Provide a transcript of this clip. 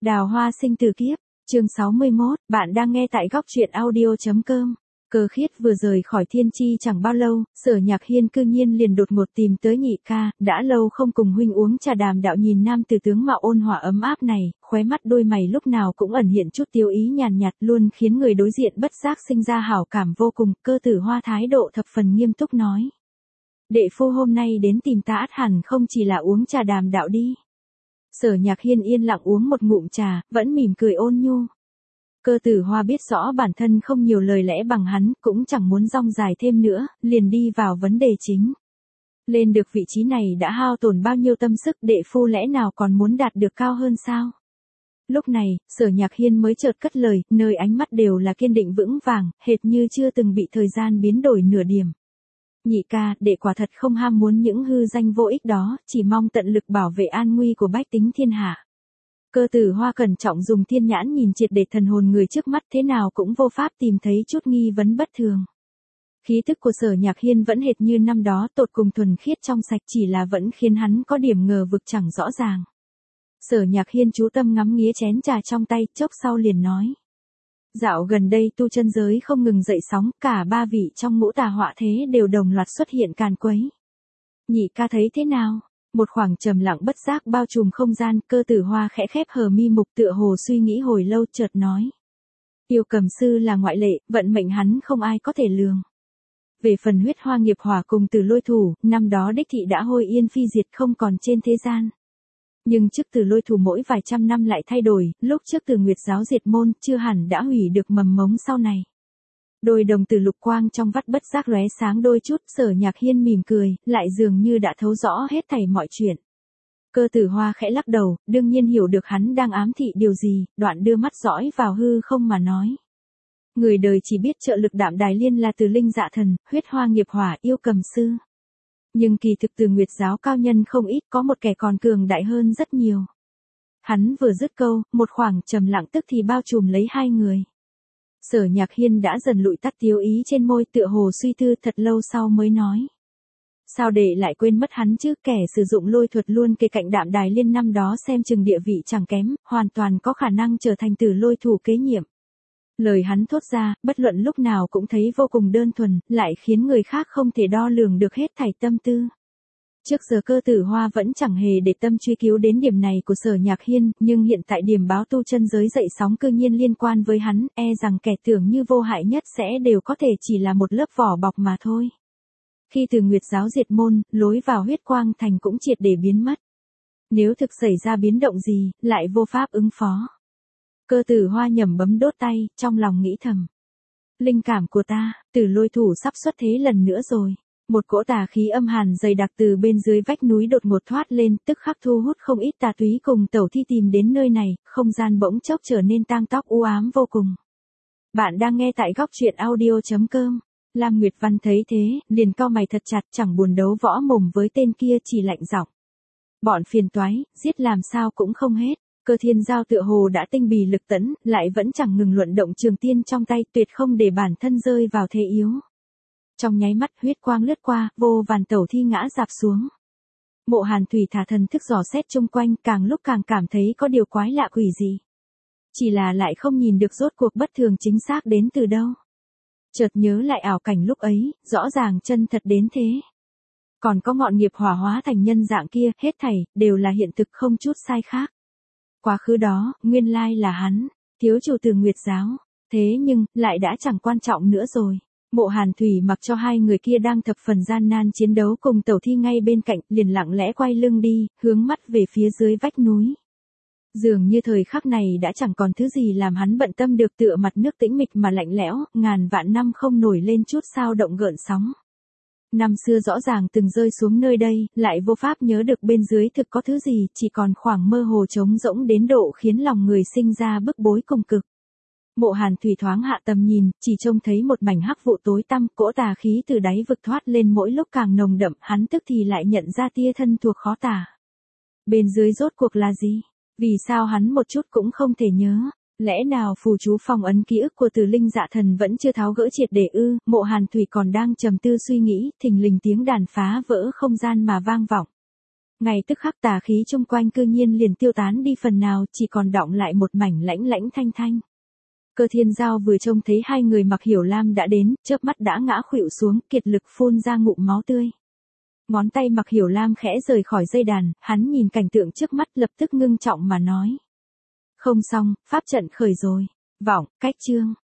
Đào hoa sinh từ kiếp, chương 61, bạn đang nghe tại góc truyện audio.com. Cơ Khiết vừa rời khỏi Thiên Chi chẳng bao lâu, Sở Nhạc Hiên cư nhiên liền đột ngột tìm tới nhị ca, đã lâu không cùng huynh uống trà đàm đạo nhìn nam tử tướng mạo ôn hòa ấm áp này, khóe mắt đôi mày lúc nào cũng ẩn hiện chút tiêu ý nhàn nhạt luôn khiến người đối diện bất giác sinh ra hảo cảm vô cùng. Cơ Tử Hoa thái độ thập phần nghiêm túc nói. Đệ phu hôm nay đến tìm ta ắt hẳn không chỉ là uống trà đàm đạo đi. Sở Nhạc Hiên yên lặng uống một ngụm trà, vẫn mỉm cười ôn nhu. Cơ Tử Hoa biết rõ bản thân không nhiều lời lẽ bằng hắn, cũng chẳng muốn rong dài thêm nữa, liền đi vào vấn đề chính. Lên được vị trí này đã hao tổn bao nhiêu tâm sức, đệ phu lẽ nào còn muốn đạt được cao hơn sao? Lúc này, Sở Nhạc Hiên mới chợt cất lời, nơi ánh mắt đều là kiên định vững vàng, hệt như chưa từng bị thời gian biến đổi nửa điểm. Nhị ca, đệ quả thật không ham muốn những hư danh vô ích đó, chỉ mong tận lực bảo vệ an nguy của bách tính thiên hạ. Cơ Tử Hoa cẩn trọng dùng thiên nhãn nhìn triệt để thần hồn người trước mắt, thế nào cũng vô pháp tìm thấy chút nghi vấn bất thường. Khí thức của Sở Nhạc Hiên vẫn hệt như năm đó, tột cùng thuần khiết trong sạch, chỉ là vẫn khiến hắn có điểm ngờ vực chẳng rõ ràng. Sở Nhạc Hiên chú tâm ngắm nghía chén trà trong tay, chốc sau liền nói. Dạo gần đây tu chân giới không ngừng dậy sóng, cả ba vị trong ngũ tà họa thế đều đồng loạt xuất hiện càn quấy. Nhị ca thấy thế nào? Một khoảng trầm lặng bất giác bao trùm không gian, Cơ Tử Hoa khẽ khép hờ mi mục tựa hồ suy nghĩ hồi lâu chợt nói. Yêu Cầm Sư là ngoại lệ, vận mệnh hắn không ai có thể lường. Về phần huyết hoa nghiệp hỏa cùng Từ Lôi Thủ, năm đó đích thị đã hôi yên phi diệt không còn trên thế gian. Nhưng trước Từ Lôi Thủ mỗi vài trăm năm lại thay đổi, lúc trước Từ Nguyệt giáo diệt môn, chưa hẳn đã hủy được mầm mống sau này. Đôi đồng tử lục quang trong vắt bất giác lóe sáng đôi chút, Sở Nhạc Hiên mỉm cười, lại dường như đã thấu rõ hết thảy mọi chuyện. Cơ Tử Hoa khẽ lắc đầu, đương nhiên hiểu được hắn đang ám thị điều gì, đoạn đưa mắt dõi vào hư không mà nói. Người đời chỉ biết trợ lực Đạm Đài Liên là Từ Linh Dạ Thần, huyết hoa nghiệp hỏa, Yêu Cầm Sư. Nhưng kỳ thực Từ Nguyệt giáo cao nhân không ít, có một kẻ còn cường đại hơn rất nhiều. Hắn vừa dứt câu, một khoảng trầm lặng tức thì bao trùm lấy hai người. Sở Nhạc Hiên đã dần lụi tắt tiêu ý trên môi, tựa hồ suy tư thật lâu sau mới nói. Sao đệ lại quên mất hắn chứ, kẻ sử dụng lôi thuật luôn kề cạnh Đạm Đài Liên năm đó xem chừng địa vị chẳng kém, hoàn toàn có khả năng trở thành Từ Lôi Thủ kế nhiệm. Lời hắn thốt ra, bất luận lúc nào cũng thấy vô cùng đơn thuần, lại khiến người khác không thể đo lường được hết thảy tâm tư. Trước giờ Cơ Tử Hoa vẫn chẳng hề để tâm truy cứu đến điểm này của Sở Nhạc Hiên, nhưng hiện tại điểm báo tu chân giới dậy sóng cư nhiên liên quan với hắn, e rằng kẻ tưởng như vô hại nhất sẽ đều có thể chỉ là một lớp vỏ bọc mà thôi. Khi Từ Nguyệt giáo diệt môn, lối vào huyết quang thành cũng triệt để biến mất. Nếu thực xảy ra biến động gì, lại vô pháp ứng phó. Cơ Tử Hoa nhẩm bấm đốt tay, trong lòng nghĩ thầm. Linh cảm của ta, Từ Lôi Thủ sắp xuất thế lần nữa rồi. Một cỗ tà khí âm hàn dày đặc từ bên dưới vách núi đột ngột thoát lên, tức khắc thu hút không ít tà túy cùng tẩu thi tìm đến nơi này, không gian bỗng chốc trở nên tang tóc u ám vô cùng. Bạn đang nghe tại góc truyện audio.com. Lam Nguyệt Văn thấy thế, liền cau mày thật chặt, chẳng buồn đấu võ mồm với tên kia, chỉ lạnh giọng. Bọn phiền toái, giết làm sao cũng không hết. Cơ Thiên Giao tựa hồ đã tinh bì lực tẫn, lại vẫn chẳng ngừng luận động trường tiên trong tay, tuyệt không để bản thân rơi vào thế yếu. Trong nháy mắt huyết quang lướt qua, vô vàn tẩu thi ngã rạp xuống. Mộ Hàn Thủy thả thần thức dò xét chung quanh, càng lúc càng cảm thấy có điều quái lạ quỷ gì. Chỉ là lại không nhìn được rốt cuộc bất thường chính xác đến từ đâu. Chợt nhớ lại ảo cảnh lúc ấy, rõ ràng chân thật đến thế. Còn có ngọn nghiệp hỏa hóa thành nhân dạng kia, hết thảy, đều là hiện thực không chút sai khác. Quá khứ đó, nguyên lai là hắn, thiếu chủ Từ Nguyệt giáo. Thế nhưng, lại đã chẳng quan trọng nữa rồi. Mộ Hàn Thủy mặc cho hai người kia đang thập phần gian nan chiến đấu cùng tẩu thi ngay bên cạnh, liền lặng lẽ quay lưng đi, hướng mắt về phía dưới vách núi. Dường như thời khắc này đã chẳng còn thứ gì làm hắn bận tâm được, tựa mặt nước tĩnh mịch mà lạnh lẽo, ngàn vạn năm không nổi lên chút sao động gợn sóng. Năm xưa rõ ràng từng rơi xuống nơi đây, lại vô pháp nhớ được bên dưới thực có thứ gì, chỉ còn khoảng mơ hồ trống rỗng đến độ khiến lòng người sinh ra bức bối cùng cực. Mộ Hàn Thủy thoáng hạ tầm nhìn, chỉ trông thấy một mảnh hắc vụ tối tăm, cỗ tà khí từ đáy vực thoát lên mỗi lúc càng nồng đậm, hắn tức thì lại nhận ra tia thân thuộc khó tả. Bên dưới rốt cuộc là gì? Vì sao hắn một chút cũng không thể nhớ? Lẽ nào phù chú phong ấn ký ức của Từ Linh Dạ Thần vẫn chưa tháo gỡ triệt để ư? Mộ Hàn Thủy còn đang trầm tư suy nghĩ, thình lình tiếng đàn phá vỡ không gian mà vang vọng. Ngay tức khắc tà khí chung quanh cư nhiên liền tiêu tán đi phần nào, chỉ còn đọng lại một mảnh lãnh lãnh thanh thanh. Cơ Thiên Giao vừa trông thấy hai người mặc hiểu lam đã đến, chớp mắt đã ngã khuỵu xuống, kiệt lực phun ra ngụm máu tươi. Ngón tay mặc hiểu lam khẽ rời khỏi dây đàn, hắn nhìn cảnh tượng trước mắt lập tức ngưng trọng mà nói. Không xong, pháp trận khởi rồi. Vọng, cách chương.